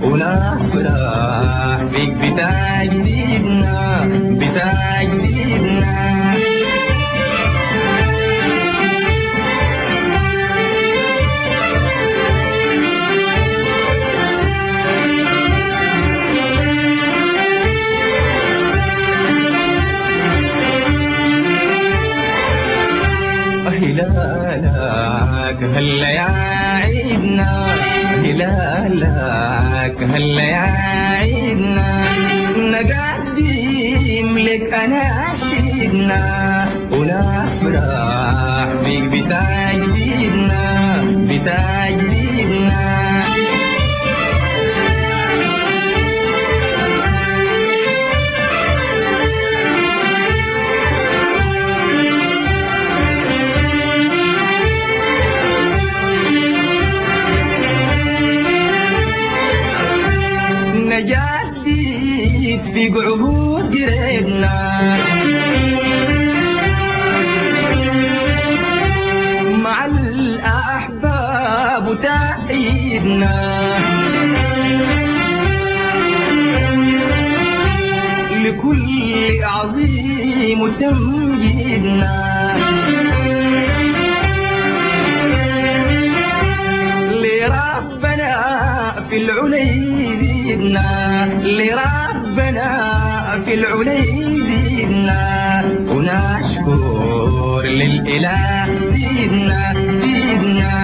ونفرح بيك بتجديدنا بتجديدنا. هلالك هلا يا عيدنا هلالك هلا يا عيدنا نقدم لك أناشيدنا ونفرح بيك بتجديدنا بتجديدنا. نجدد في قعود جريدنا مع الأحباب وتأييدنا لكل عظيم وتمجيدنا لربنا في العلي لربنا في العلي زيدنا ونشكر للإله زيدنا زيدنا.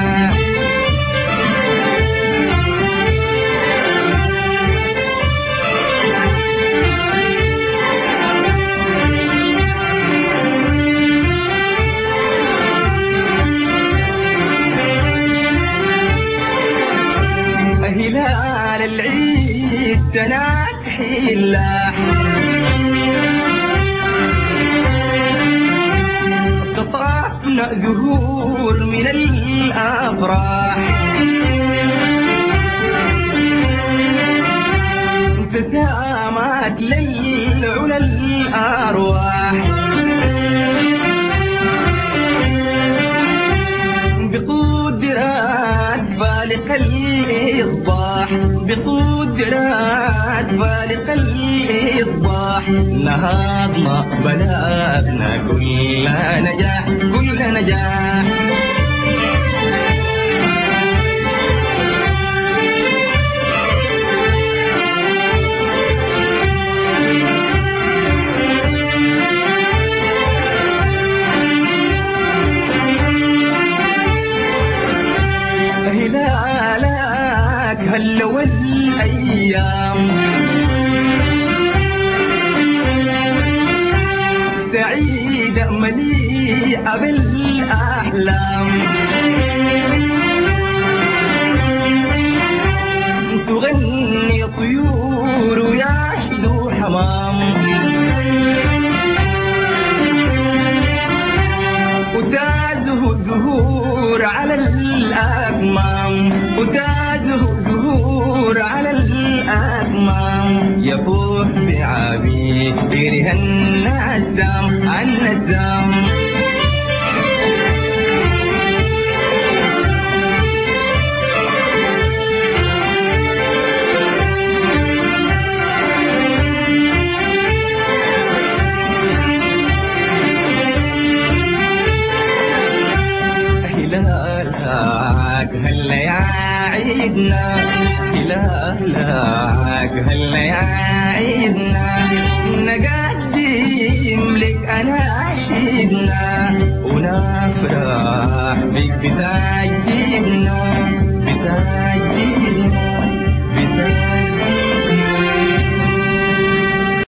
هلال العيد تناكحي اللاح قطعنا زهور من الأفراح ابتسامات للعلا الأرواح بقدرات فالق الإصباح بقدرات فالق الإصباح نهضنا بلدنا كل نجاح كل نجاح. هلالك هلا والأيام سعيدة مليئة بالأحلام تغني طيور ويشدو حمام وتازه زهور على الأكمام وتازه زهور على الأكمام يفوح بعبيرها النسام النسام. هلالك هلا يا عيدنا هلالك هلا يا عيدنا نقدم لك أناشيدنا ونفرح بك بتجديدنا بتجديدنا.